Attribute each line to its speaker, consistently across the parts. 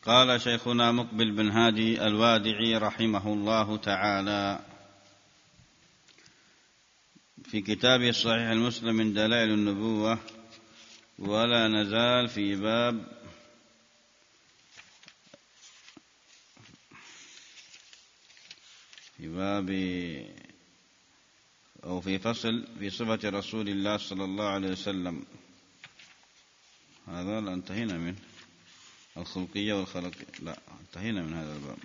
Speaker 1: قال شيخنا مقبل بن هادي الوادعي رحمه الله تعالى في كتابه الصحيح المسلم من دلائل النبوة، ولا نزال في باب أو في فصل في صفة رسول الله صلى الله عليه وسلم. هذا لا انتهينا من الخلقية والخلقية، لا انتهينا من هذا الباب.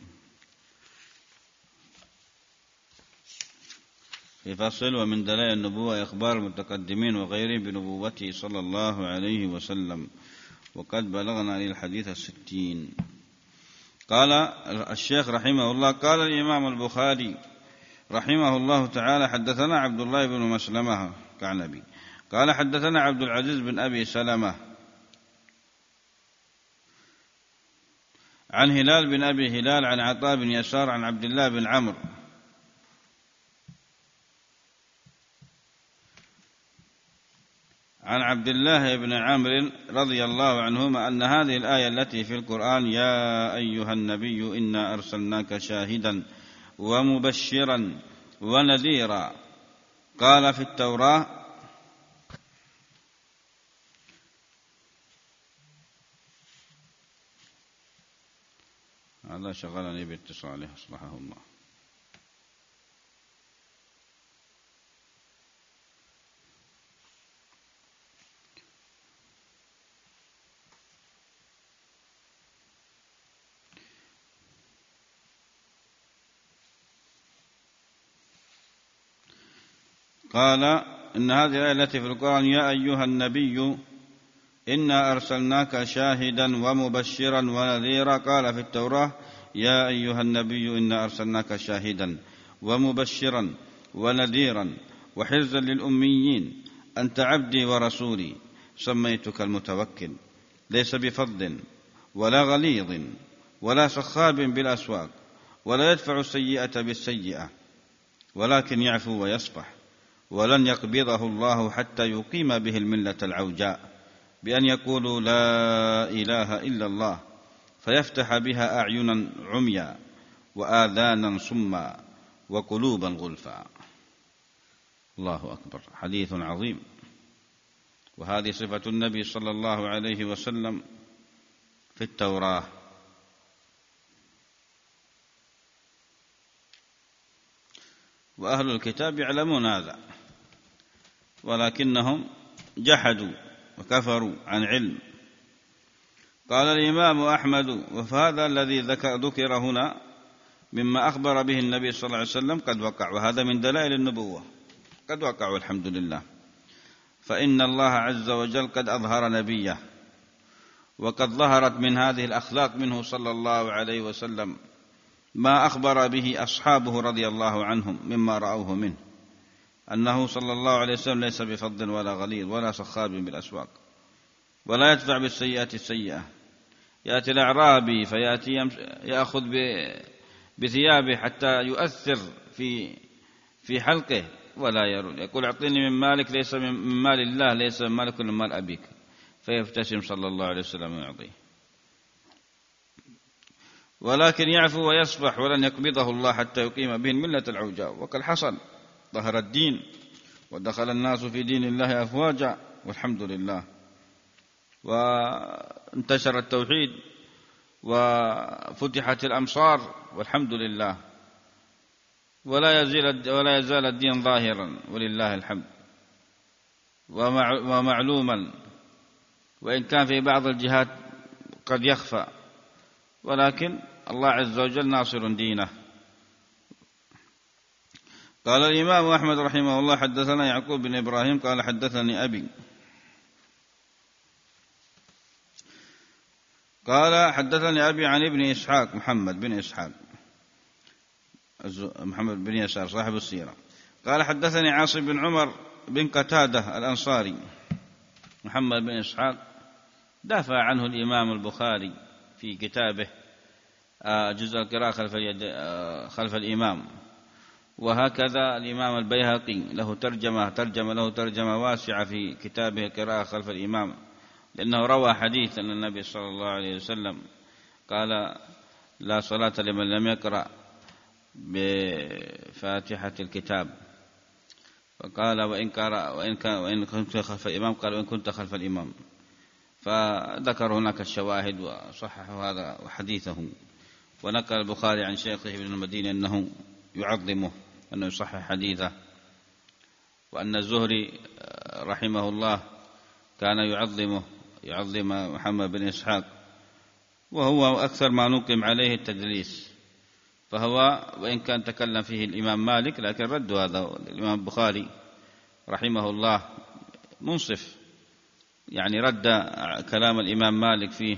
Speaker 1: في فصل ومن دلائل النبوة إخبار المتقدمين وغيرهم بنبوته صلى الله عليه وسلم، وقد بلغنا للحديث 60. قال الشيخ رحمه الله: قال الإمام البخاري رحمه الله تعالى: حدثنا عبد الله بن مسلمة كعنبي قال حدثنا عبد العزيز بن أبي سلمة عن هلال بن أبي هلال عن عطاء بن يسار عن عبد الله بن عمرو عن عبد الله بن عمرو رضي الله عنهما أن هذه الآية التي في القرآن: يا أيها النبي إنا أرسلناك شاهدا ومبشرا ونذيرا، قال في التوراة: هذا شغلني باتصاله أصلحه الله. قال إن هذه الآية التي في القرآن: يا أيها النبي إنا أرسلناك شاهدا ومبشرا ونذيرا، قال في التوراة: يا أيها النبي إنا أرسلناك شاهدا ومبشرا ونذيرا وحرزا للأميين، أنت عبدي ورسولي، سميتك المتوكل، ليس بفض ولا غليظ ولا سخاب بالأسواق، ولا يدفع السيئة بالسيئة، ولكن يعفو ويصفح، ولن يقبضه الله حتى يقيم به الملة العوجاء، بأن يقولوا لا إله إلا الله، فيفتح بها أعينا عميا وآذانا صما وقلوبا غلفا. الله أكبر، حديث عظيم. وهذه صفة النبي صلى الله عليه وسلم في التوراة. وأهل الكتاب يعلمون هذا، ولكنهم جحدوا وكفروا عن علم. قال الإمام أحمد: وفهذا الذي ذكر هنا مما أخبر به النبي صلى الله عليه وسلم قد وقع، وهذا من دلائل النبوة، قد وقع والحمد لله. فإن الله عز وجل قد أظهر نبيه، وقد ظهرت من هذه الأخلاق منه صلى الله عليه وسلم ما أخبر به أصحابه رضي الله عنهم مما رأوه منه، أنه صلى الله عليه وسلم ليس بفض ولا غليظ ولا سخاب بالأسواق، ولا يدفع بالسيئة السيئة. يأتي الأعرابي فيأتي يأخذ بثيابه حتى يؤثر في حلقه ولا يرد، يقول: أعطيني من مالك، ليس من مال الله، ليس من مالك ولا من مال أبيك، فيبتسم صلى الله عليه وسلم ويعطيه. ولكن يعفو ويصفح، ولن يقبضه الله حتى يقيم به الملة العوجاء. وقد حصل، ظهر الدين ودخل الناس في دين الله أفواجا، والحمد لله، وانتشر التوحيد وفتحت الأمصار، والحمد لله، ولا يزال الدين ظاهرا ولله الحمد ومعلوما، وإن كان في بعض الجهات قد يخفى، ولكن الله عز وجل ناصر دينه. قال الإمام أحمد رحمه الله: حدثنا يعقوب بن إبراهيم قال حدثني أبي قال حدثني أبي عن ابن إسحاق محمد بن إسحاق محمد بن يسار صاحب السيرة قال حدثني عاصم بن عمر بن قتادة الأنصاري. محمد بن إسحاق دافع عنه الإمام البخاري في كتابه جزء القراءة خلف الإمام، وهكذا الإمام البيهقي له ترجمة واسعة في كتابه القراءة خلف الإمام، لأنه روى حديث أن النبي صلى الله عليه وسلم قال لا صلاة لمن لم يقرأ بفاتحة الكتاب. فقال وإن كنت خلف الإمام، قال وإن كنت خلف الإمام. فذكر هناك الشواهد وصححوا هذا حديثه. ونقل البخاري عن شيخه ابن المديني أنه يعظمه، أنه يصحح حديثه، وأن الزهري رحمه الله كان يعظم محمد بن إسحاق، وهو أكثر ما نقم عليه التدليس. فهو وإن كان تكلم فيه الإمام مالك، لكن رد هذا الإمام البخاري رحمه الله منصف، يعني رد كلام الإمام مالك فيه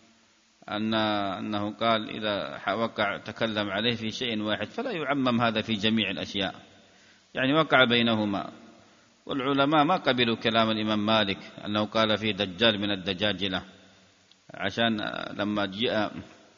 Speaker 1: أنه قال إذا تكلم عليه في شيء واحد فلا يعمم هذا في جميع الأشياء، يعني وقع بينهما. والعلماء ما قبلوا كلام الإمام مالك أنه قال فيه دجال من الدجاجلة، عشان لما جاء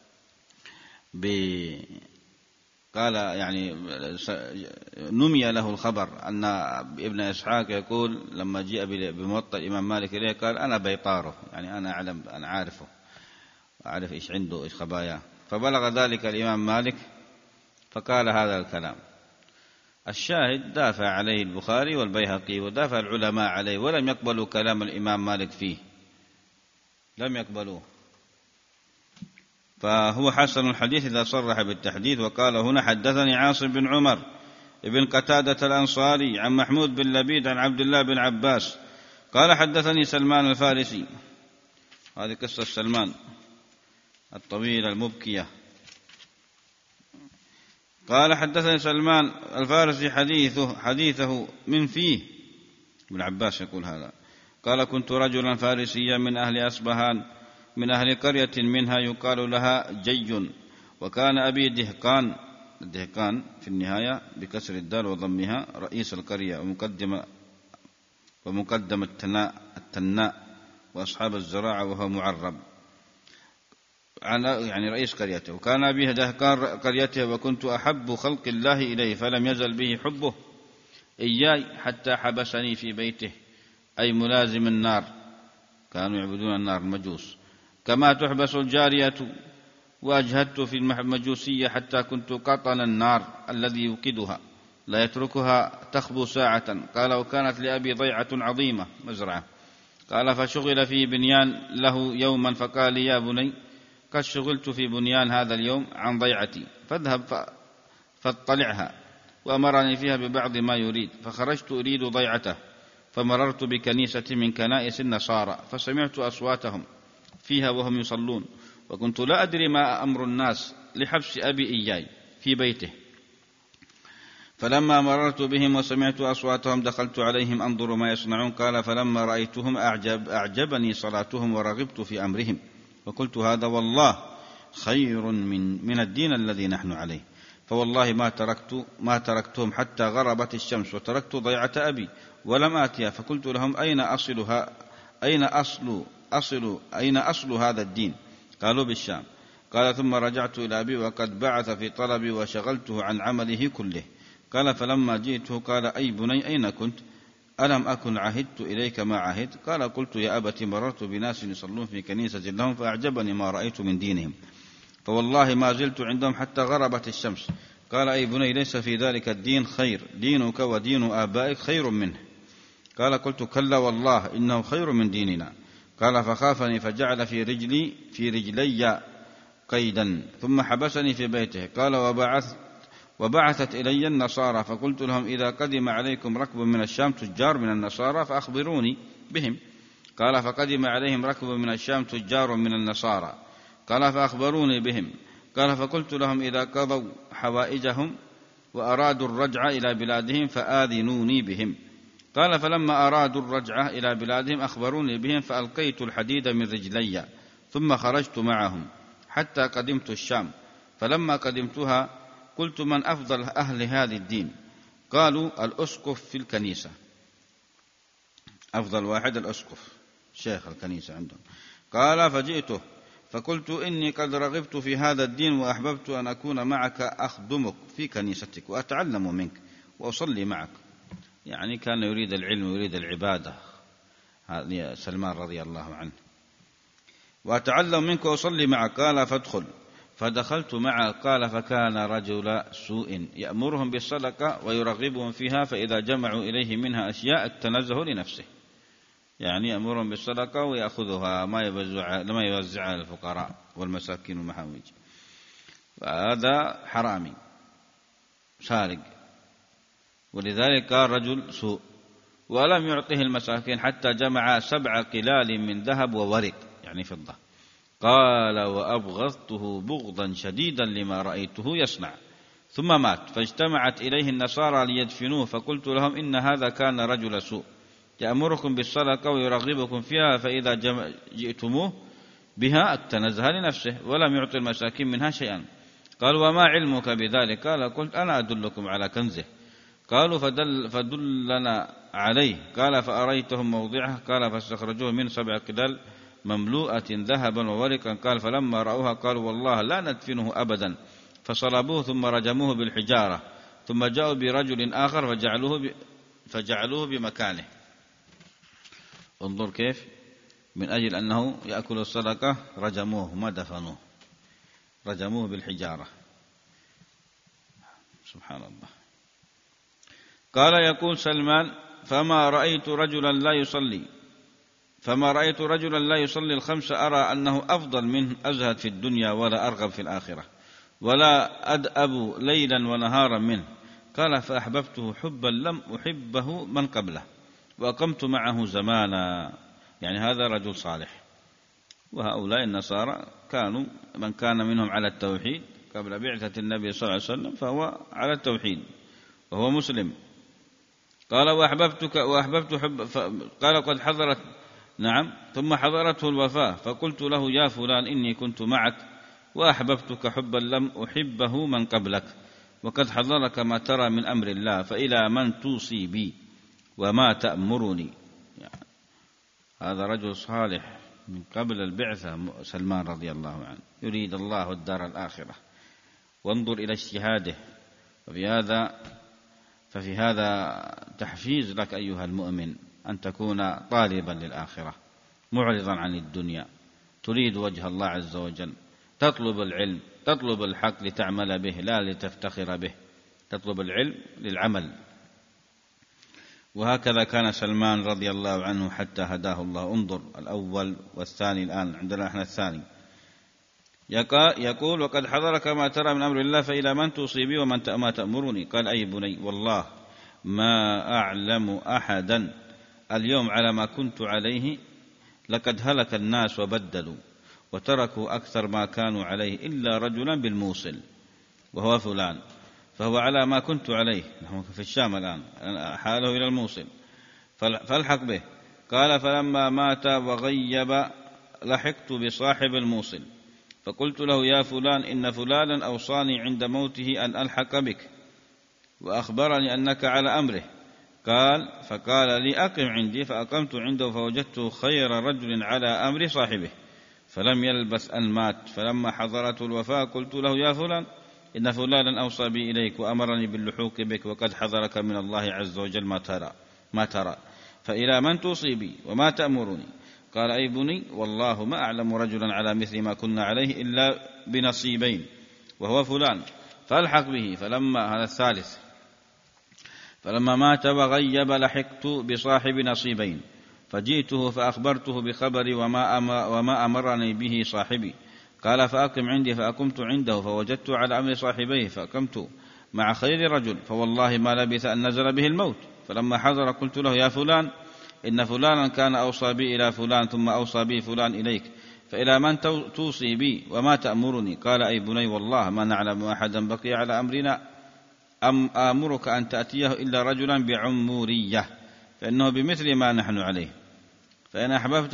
Speaker 1: قال يعني نمي له الخبر أن ابن إسحاق يقول لما جاء بموطأ الإمام مالك إليه قال أنا بيطاره، يعني أنا أعلم، أنا عارفه، أعرف إيش عنده، إيش خباياه. فبلغ ذلك الإمام مالك فقال هذا الكلام. الشاهد دافع عليه البخاري والبيهقي، ودافع العلماء عليه، ولم يقبلوا كلام الإمام مالك فيه، لم يقبلوه. فهو حسن الحديث إذا صرح بالتحديث. وقال هنا حدثني عاصم بن عمر ابن قتادة الأنصاري عن محمود بن لبيد عن عبد الله بن عباس قال حدثني سلمان الفارسي. هذه قصة سلمان الطويلة المبكية. قال حدثني سلمان الفارسي حديثه من فيه. ابن عباس يقول هذا. قال كنت رجلا فارسيا من أهل أصبهان، من أهل قرية منها يقال لها جي، وكان أبي الدهقان في النهاية بكسر الدال وضمها رئيس القرية ومقدم التناء وأصحاب الزراعة، وهو معرب يعني رئيس قريته. وكان أبي دهقان قريته، وكنت أحب خلق الله إليه، فلم يزل به حبه إياي حتى حبسني في بيته، أي ملازم النار، كانوا يعبدون النار المجوس، كما تحبس الجارية. وأجهدت في المجوسية حتى كنت قطن النار الذي يوقدها، لا يتركها تخبو ساعة. قال وكانت لأبي ضيعة عظيمة مزرعة. قال فشغل في بنيان له يوما، فقال يا بني قد شغلت في بنيان هذا اليوم عن ضيعتي، فاذهب فاطلعها. وأمرني فيها ببعض ما يريد، فخرجت أريد ضيعته، فمررت بكنيسة من كنائس النصارى، فسمعت أصواتهم فيها وهم يصلون، وكنت لا أدري ما أمر الناس لحبس أبي إياي في بيته. فلما مررت بهم وسمعت أصواتهم دخلت عليهم أنظر ما يصنعون. قال فلما رأيتهم أعجبني صلاتهم ورغبت في أمرهم، وقلت هذا والله خير من الدين الذي نحن عليه. فوالله ما تركتهم حتى غربت الشمس، وتركت ضيعة أبي ولم آتيها. فقلت لهم أين أصل هذا الدين؟ قالوا بالشام. قال ثم رجعت إلى أبي وقد بعث في طلبي وشغلته عن عمله كله. قال فلما جئته قال أي بني أين كنت؟ ألم أكن عهدت إليك ما عهدت؟ قال قلت يا أبت مررت بناس يصلون في كنيسة لهم، فأعجبني ما رأيت من دينهم، فوالله ما زلت عندهم حتى غربت الشمس. قال أي بني ليس في ذلك الدين خير، دينك ودين آبائك خير منه. قال قلت كلا والله إنه خير من ديننا. قال فخافني فجعل في رجلي قيدا، ثم حبسني في بيته. قال وبعثت إلي النصارى، فقلت لهم إذا قدم عليكم ركب من الشام تجار من النصارى فأخبروني بهم. قال فقدم عليهم ركب من الشام تجار من النصارى، قال فأخبروني بهم. قال فقلت لهم إذا قضوا حوائجهم وأرادوا الرجعة إلى بلادهم فآذنوني بهم. قال فلما أرادوا الرجعة إلى بلادهم أخبروني بهم، فألقيت الحديد من رجلي ثم خرجت معهم حتى قدمت الشام. فلما قدمتها قلت من أفضل أهل هذا الدين؟ قالوا الأسقف في الكنيسة، أفضل واحد الأسقف شيخ الكنيسة عندهم. قال فجئته فقلت إني قد رغبت في هذا الدين، وأحببت أن أكون معك أخدمك في كنيستك وأتعلم منك وأصلي معك. يعني كان يريد العلم ويريد العبادة، هذا سلمان رضي الله عنه. وأتعلم منك وأصلي معك. قال فادخل. فدخلت معه. قال فكان رجل سوء يأمرهم بالصدقة ويرغبهم فيها، فإذا جمعوا إليه منها أشياء اكتنزه لنفسه، يعني يأمرهم بالصدقة ويأخذها ما يوزعها على الفقراء والمساكين والمحاويج، فهذا حرامي سارق، ولذلك قال رجل سوء. ولم يعطه المساكين حتى جمع 7 قلال من ذهب وورق، يعني فضة. قال وأبغضته بغضا شديدا لما رأيته يصنع. ثم مات، فاجتمعت إليه النصارى ليدفنوه، فقلت لهم إن هذا كان رجل سوء يأمركم بالصدقة ويرغبكم فيها، فإذا جئتموه بها اكتنزها لنفسه ولم يعطي المساكين منها شيئا. قالوا وما علمك بذلك؟ قال قلت أنا أدلكم على كنزه. قالوا فدلنا عليه. قال فأريتهم موضعه. قال فاستخرجوه من 7 قلال مملوءة ذهبا وورقا. قال فلما رأوها قالوا والله لا ندفنه أبدا، فصلبوه ثم رجموه بالحجارة، ثم جاءوا برجل آخر فجعلوه بمكانه. انظر كيف من أجل أنه يأكل الصدقة رجموه، ما دفنوه، رجموه بالحجارة. سبحان الله. قال يقول سلمان فما رأيت رجلا لا يصلي الخمس أرى أنه أفضل منه، أزهد في الدنيا ولا أرغب في الآخرة، ولا أدأب ليلا ونهارا منه. قال فأحببته حبا لم أحبه من قبله، وأقمت معه زمانا. يعني هذا رجل صالح. وهؤلاء النصارى كانوا من كان منهم على التوحيد قبل بعثة النبي صلى الله عليه وسلم فهو على التوحيد وهو مسلم. قال وأحببت حب. قال قد حضرت، نعم، ثم حضرته الوفاة، فقلت له يا فلان إني كنت معك وأحببتك حبا لم أحبه من قبلك، وقد حضرك ما ترى من أمر الله، فإلى من توصي بي وما تأمرني. يعني هذا رجل صالح من قبل البعثة، سلمان رضي الله عنه، يريد الله الدار الآخرة. وانظر إلى اجتهاده. ففي هذا تحفيز لك أيها المؤمن أن تكون طالبا للآخرة معرضا عن الدنيا، تريد وجه الله عز وجل، تطلب العلم، تطلب الحق لتعمل به لا لتفتخر به، تطلب العلم للعمل. وهكذا كان سلمان رضي الله عنه حتى هداه الله. انظر الأول والثاني، الآن عندنا احنا الثاني. يقول وقد حضرك ما ترى من أمر الله، فإلى من توصي بي وما تأمرني؟ قال أي بني والله ما أعلم أحدا اليوم على ما كنت عليه، لقد هلك الناس وبدلوا وتركوا أكثر ما كانوا عليه إلا رجلا بالموصل وهو فلان، فهو على ما كنت عليه. نحن في الشام الآن، حاله إلى الموصل، فالحق به. قال فلما مات وغيب لحقت بصاحب الموصل، فقلت له يا فلان إن فلانا أوصاني عند موته أن ألحق بك، وأخبرني أنك على أمره. فقال لي أقم عندي، فأقمت عنده فوجدته خير رجل على أمر صاحبه، فلم يلبث أن مات. فلما حضرته الوفاة قلت له يا فلان إن فلانا أوصى بي إليك وأمرني باللحوق بك، وقد حضرك من الله عز وجل ما ترى، فإلى من توصي بي وما تأمرني؟ قال أي بني والله ما أعلم رجلا على مثل ما كنا عليه إلا بنصيبين وهو فلان، فالحق به. هذا الثالث. فلما مات وغيب لحقت بصاحب نصيبين، فجئته فأخبرته بخبري وما أمرني به صاحبي. قال فأقم عندي، فأقمت عنده فوجدت على أمر صاحبيه، فأقمت مع خير رجل، فوالله ما لبث أن نزل به الموت. فلما حضر قلت له يا فلان إن فلانا كان أوصى بي إلى فلان، ثم أوصى بي فلان إليك، فإلى من توصي بي وما تأمرني؟ قال أي بني والله ما نعلم أحدا بقي على أمرنا آمرك أن تأتيه إلا رجلا بعمورية، فإنه بمثل ما نحن عليه، فإن أحببت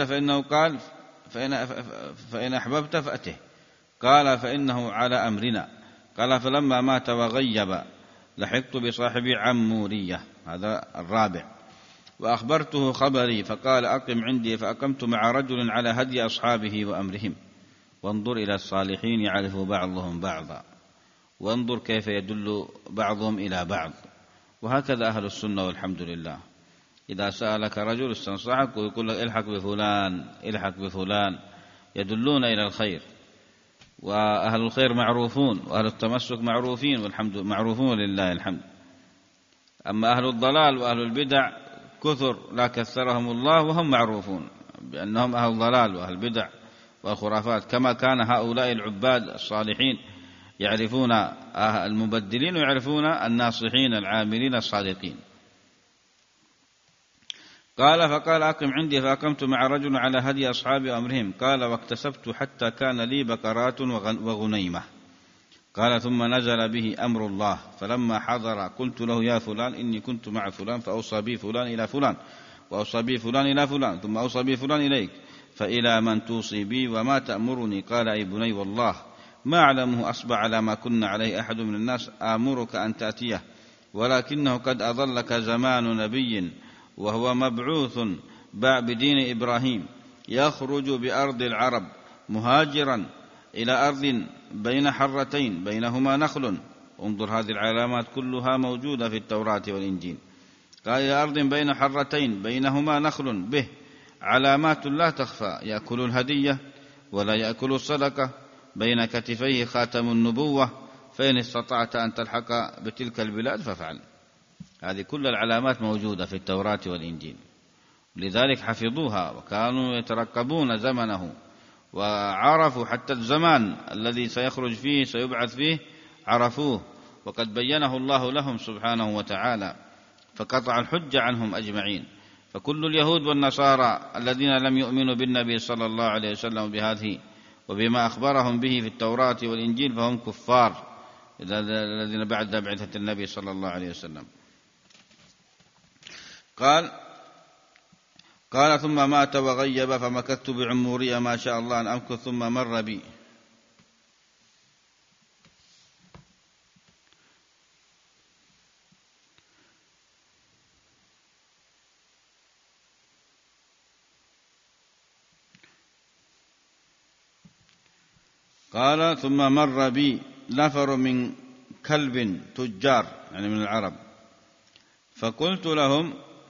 Speaker 1: فإن أحببت فأته. قال فإنه على أمرنا. قال فلما مات وغيب لحقت بصاحبي عمورية، هذا الرابع، وأخبرته خبري، فقال أقم عندي، فأقمت مع رجل على هدي أصحابه وأمرهم. وانظر إلى الصالحين يعرف بعضهم بعضا، وانظر كيف يدل بعضهم إلى بعض. وهكذا أهل السنة والحمد لله، إذا سألك رجل استنصحك ويقول لك الحق بفلان يدلون إلى الخير، وأهل الخير معروفون، وأهل التمسك معروفين والحمد معروفون لله الحمد. أما أهل الضلال وأهل البدع كثر لا كثرهم الله وهم معروفون بأنهم أهل الضلال وأهل البدع والخرافات، كما كان هؤلاء العباد الصالحين يعرفون المبدلين ويعرفون الناصحين العاملين الصادقين. قال فقال أقم عندي، فأقمت مع رجل على هدي أصحابي وأمرهم. قال واكتسبت حتى كان لي بقرات وغنيمة. قال ثم نزل به أمر الله، فلما حضر قلت له يا فلان إني كنت مع فلان فأوصى بي فلان إلى فلان، وأوصى بي فلان إلى فلان، ثم أوصى بي فلان إليك، فإلى من توصي بي وما تأمرني؟ قال أي بني والله ما أعلمه أصبع على ما كنا عليه أحد من الناس آمرك أن تأتيه، ولكنه قد أضلك زمان نبي وهو مبعوث بدين إبراهيم، يخرج بأرض العرب مهاجرا إلى أرض بين حرتين بينهما نخل. انظر هذه العلامات كلها موجودة في التوراة والإنجيل. قال إلى أرض بين حرتين بينهما نخل به علامات لا تخفى، يأكل الهدية ولا يأكل الصدقة، بين كتفيه خاتم النبوة، فإن استطعت أن تلحق بتلك البلاد فافعل. هذه كل العلامات موجودة في التوراة والإنجيل، لذلك حفظوها وكانوا يترقبون زمنه، وعرفوا حتى الزمان الذي سيخرج فيه سيبعث فيه عرفوه، وقد بينه الله لهم سبحانه وتعالى، فقطع الحج عنهم أجمعين. فكل اليهود والنصارى الذين لم يؤمنوا بالنبي صلى الله عليه وسلم بهذه وبما أخبرهم به في التوراة والإنجيل فهم كفار الذين بعد بعثة النبي صلى الله عليه وسلم. قال ثم مات وغيب، فمكثت بعمورية ما شاء الله أن أمكث، ثم مر بي. قال ثم مر بي نفر من كلب تجار، يعني من العرب، فقلت لهم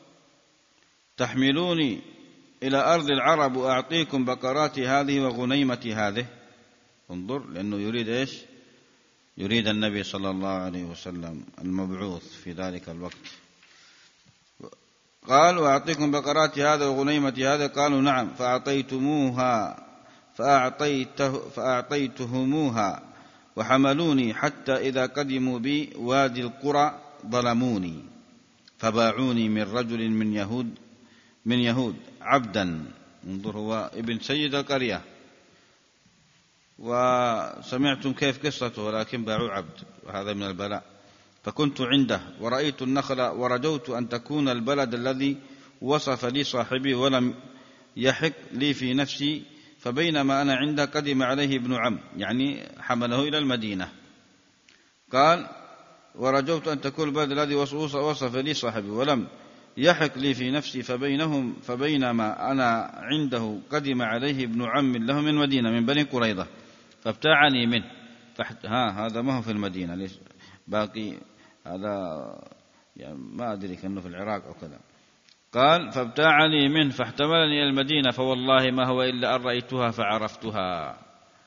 Speaker 1: تحملوني إلى أرض العرب وأعطيكم بقراتي هذه وغنيمتي هذه. انظر، لأنه يريد إيش؟ يريد النبي صلى الله عليه وسلم المبعوث في ذلك الوقت. قال وأعطيكم بقراتي هذا وغنيمتي هذا. قالوا نعم، فأعطيتهموها وحملوني حتى إذا قدموا بي وادي القرى ظلموني، فباعوني من رجل من يهود عبدا. انظر، هو ابن سيد القرية، وسمعتم كيف قصته، ولكن باعوا عبد، وهذا من البلاء. فكنت عنده ورأيت النخل، ورجوت أن تكون البلد الذي وصف لي صاحبي ولم يحق لي في نفسي، فبينما أنا عنده قدم عليه ابن عم، يعني حمله إلى المدينة. قال ورجوت أن تكون البلد الذي وصف لي صاحبي ولم يحق لي في نفسي، فبينما أنا عنده قدم عليه ابن عم له من مدينة من بني قريظة فابتاعني منه. هذا ما هو في المدينة، ليش باقي هذا يعني ما أدري كأنه في العراق أو كذا. قال فابتاعني منه فاحتملني إلى المدينة، فوالله ما هو إلا أن رأيتها فعرفتها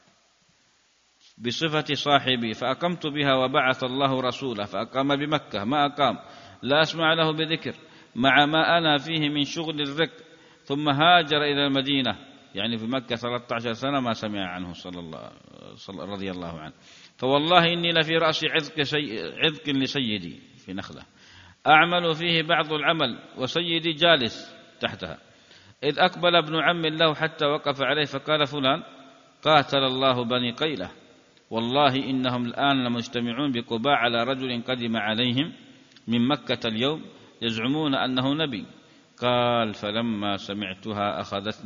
Speaker 1: بصفة صاحبي، فأقمت بها، وبعث الله رسوله فأقام بمكة ما أقام، لا أسمع له بذكر مع ما أنا فيه من شغل الرق، ثم هاجر إلى المدينة، يعني في مكة 13 سنة ما سمع عنه رضي الله عنه. فوالله إني لفي رأسي عذق لسيدي في نخلة أعمل فيه بعض العمل، وسيدي جالس تحتها، إذ أقبل ابن عم له حتى وقف عليه فقال فلان قاتل الله بني قيلة، والله إنهم الآن لمجتمعون بقباء على رجل قدم عليهم من مكة اليوم يزعمون أنه نبي. قال فلما سمعتها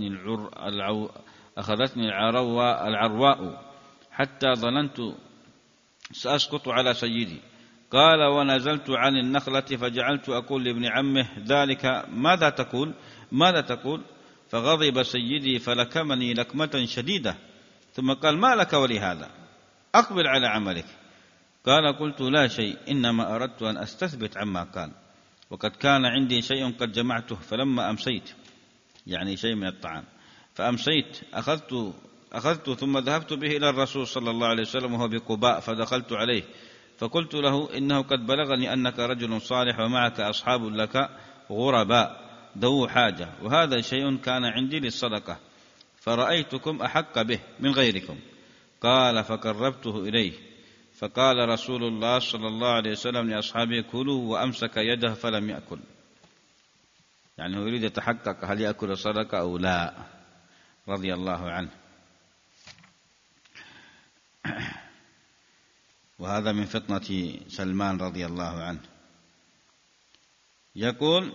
Speaker 1: أخذتني العرواء حتى ظننت سأسقط على سيدي. قال ونزلت عن النخلة فجعلت أقول لابن عمه ذلك ماذا تقول؟ فغضب سيدي فلكمني لكمة شديدة، ثم قال ما لك ولهذا؟ أقبل على عملك. قال قلت لا شيء، إنما أردت أن أستثبت عما قال، وقد كان عندي شيء قد جمعته، فلما أمسيت، يعني شيء من الطعام، فأمسيت أخذت أخذته ثم ذهبت به إلى الرسول صلى الله عليه وسلم وهو بقباء، فدخلت عليه فقلت له: إنه قد بلغني أنك رجل صالح ومعك أصحاب لك غرباء ذو حاجة، وهذا شيء كان عندي للصدقة، فرأيتكم أحق به من غيركم. قال: فقربته إليه، فقال رسول الله صلى الله عليه وسلم لأصحابه: كلوا، وأمسك يده فلم يأكل. يعني هو يريد يتحقق هل يأكل الصدقة أو لا، رضي الله عنه. وهذا من فطنة سلمان رضي الله عنه. يقول: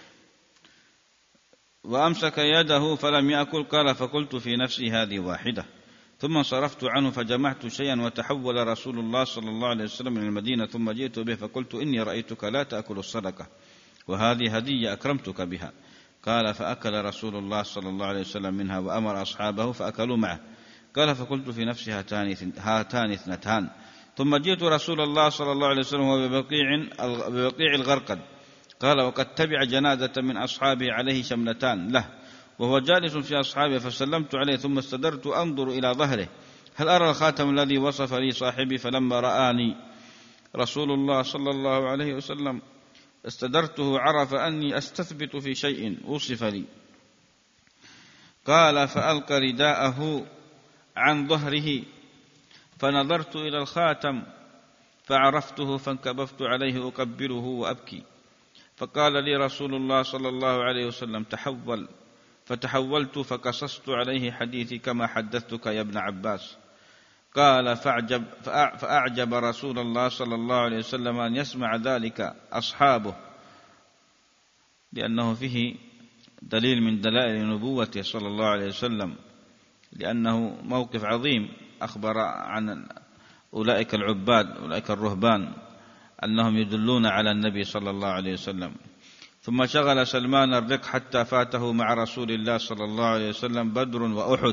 Speaker 1: وأمسك يده فلم يأكل. قال: فقلت في نفسي: هذه واحدة. ثم انصرفت عنه فجمعت شيئا، وتحول رسول الله صلى الله عليه وسلم من المدينة، ثم جئت به فقلت: إني رأيتك لا تأكل الصدقة، وهذه هدية أكرمتك بها. قال: فأكل رسول الله صلى الله عليه وسلم منها وأمر أصحابه فأكلوا معه. قال: فقلت في نفسي: هاتان اثنتان. ثم جئت رسول الله صلى الله عليه وسلم وهو ببقيع الغرقد. قال: وقد تبع جنازة من أصحابه عليه شملتان له، وهو جالس في أصحابه، فسلمت عليه ثم استدرت أنظر إلى ظهره هل أرى الخاتم الذي وصف لي صاحبي، فلما رآني رسول الله صلى الله عليه وسلم استدرته، عرف أني أستثبت في شيء وصف لي. قال: فألقى رداءه عن ظهره، فنظرت إلى الخاتم فعرفته، فانكببت عليه أقبله وأبكي. فقال لي رسول الله صلى الله عليه وسلم: تحول. فتحولت فقصصت عليه حديثي كما حدثتك يا ابن عباس. قال: فأعجب رسول الله صلى الله عليه وسلم أن يسمع ذلك أصحابه، لأنه فيه دليل من دلائل نبوته صلى الله عليه وسلم، لأنه موقف عظيم. أخبر عن أولئك العباد، أولئك الرهبان، أنهم يدلون على النبي صلى الله عليه وسلم. ثم شغل سلمان الرق حتى فاته مع رسول الله صلى الله عليه وسلم بدر وأحد،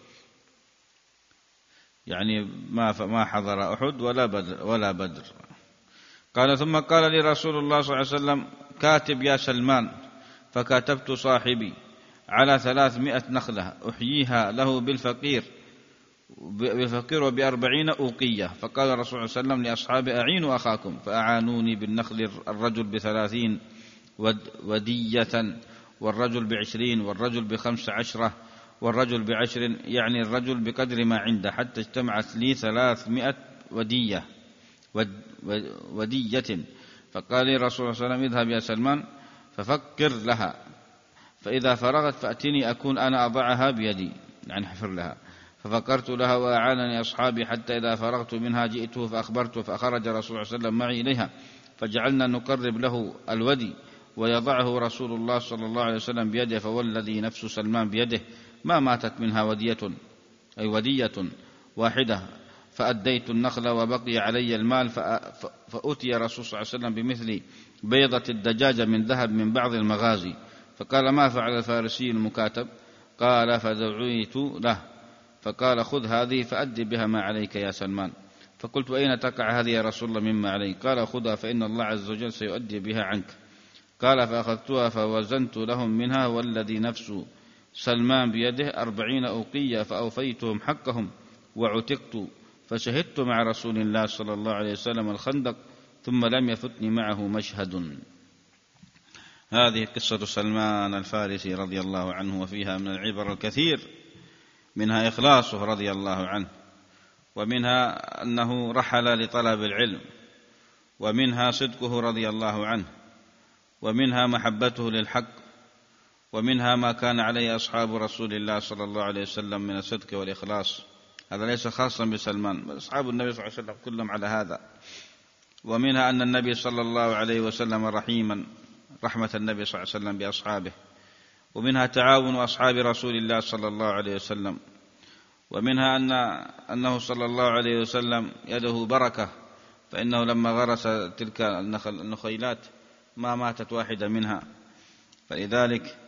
Speaker 1: يعني ما حضر أحد ولا بدر. قال: ثم قال لي رسول الله صلى الله عليه وسلم: كاتب يا سلمان. فكاتبت صاحبي على 300 نخلة أحييها له بالفقير ب40 أوقية. فقال الرسول صلى الله عليه وسلم لأصحابه: أعينوا أخاكم. فأعانوني بالنخل، الرجل ب30 ودية، والرجل ب20، والرجل ب15، والرجل ب10، يعني الرجل بقدر ما عنده، حتى اجتمعت لي 300 ودية. فقال لي الرسول صلى الله عليه وسلم: اذهب يا سلمان ففكر لها، فإذا فرغت فأتني أكون أنا أضعها بيدي، يعني حفر لها. ففكرت لها وأعانني أصحابي، حتى إذا فرغت منها جئته فأخبرته، فأخرج رسول الله صلى الله عليه وسلم معي إليها، فجعلنا نقرب له الودي، ويضعه رسول الله صلى الله عليه وسلم بيده. فوالذي نفس سلمان بيده ما ماتت منها ودية واحدة. فأديت النخل وبقي علي المال، فأتي رسول صلى الله عليه وسلم بمثل بيضة الدجاجة من ذهب من بعض المغازي. فقال: ما فعل الفارسي المكاتب؟ قال: فدعيت له، فقال: خذ هذه فأدي بها ما عليك يا سلمان. فقلت: أين تقع هذه يا رسول الله مما علي؟ قال: خذها فإن الله عز وجل سيؤدي بها عنك. قال: فأخذتها فوزنت لهم منها والذي نفس سلمان بيده 40 أوقية، فأوفيتهم حقهم وعتقت. فشهدت مع رسول الله صلى الله عليه وسلم الخندق، ثم لم يفتني معه مشهد. هذه قصة سلمان الفارسي رضي الله عنه، وفيها من العبر الكثير، منها إخلاصه رضي الله عنه، ومنها أنه رحل لطلب العلم، ومنها صدقه رضي الله عنه، ومنها محبته للحق، ومنها ما كان عليه أصحاب رسول الله صلى الله عليه وسلم من الصدق والإخلاص. هذا ليس خاصا بسلمان، بل أصحاب النبي صلى الله عليه وسلم كلهم على هذا. ومنها أن النبي صلى الله عليه وسلم رحمة النبي صلى الله عليه وسلم بأصحابه. ومنها تعاون أصحاب رسول الله صلى الله عليه وسلم. ومنها أنه صلى الله عليه وسلم يده بركة، فإنه لما غرس تلك النخيلات ما ماتت واحدة منها، فلذلك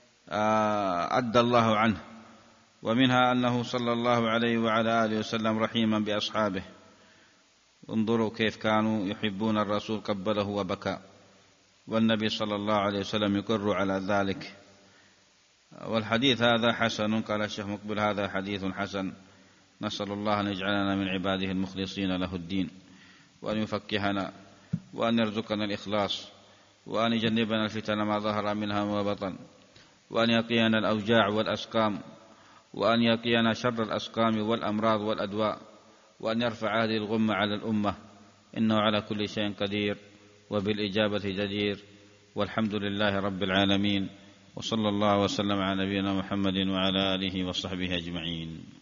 Speaker 1: أدى الله عنه. ومنها أنه صلى الله عليه وعلى آله وسلم رحيما بأصحابه. انظروا كيف كانوا يحبون الرسول، قبله وبكى، والنبي صلى الله عليه وسلم يقر على ذلك. والحديث هذا حسن. قال الشيخ مقبل: هذا حديث حسن. نسأل الله أن يجعلنا من عباده المخلصين له الدين، وأن يفكهنا، وأن يرزقنا الإخلاص، وأن يجنبنا الفتن ما ظهر منها وما بطن، وأن يقينا الأوجاع والأسقام، وأن يقينا شر الأسقام والأمراض والأدواء، وأن يرفع هذه الغمة على الأمة، إنه على كل شيء قدير وبالإجابة جدير. والحمد لله رب العالمين، وصلى الله وسلم على نبينا محمد وعلى آله وصحبه أجمعين.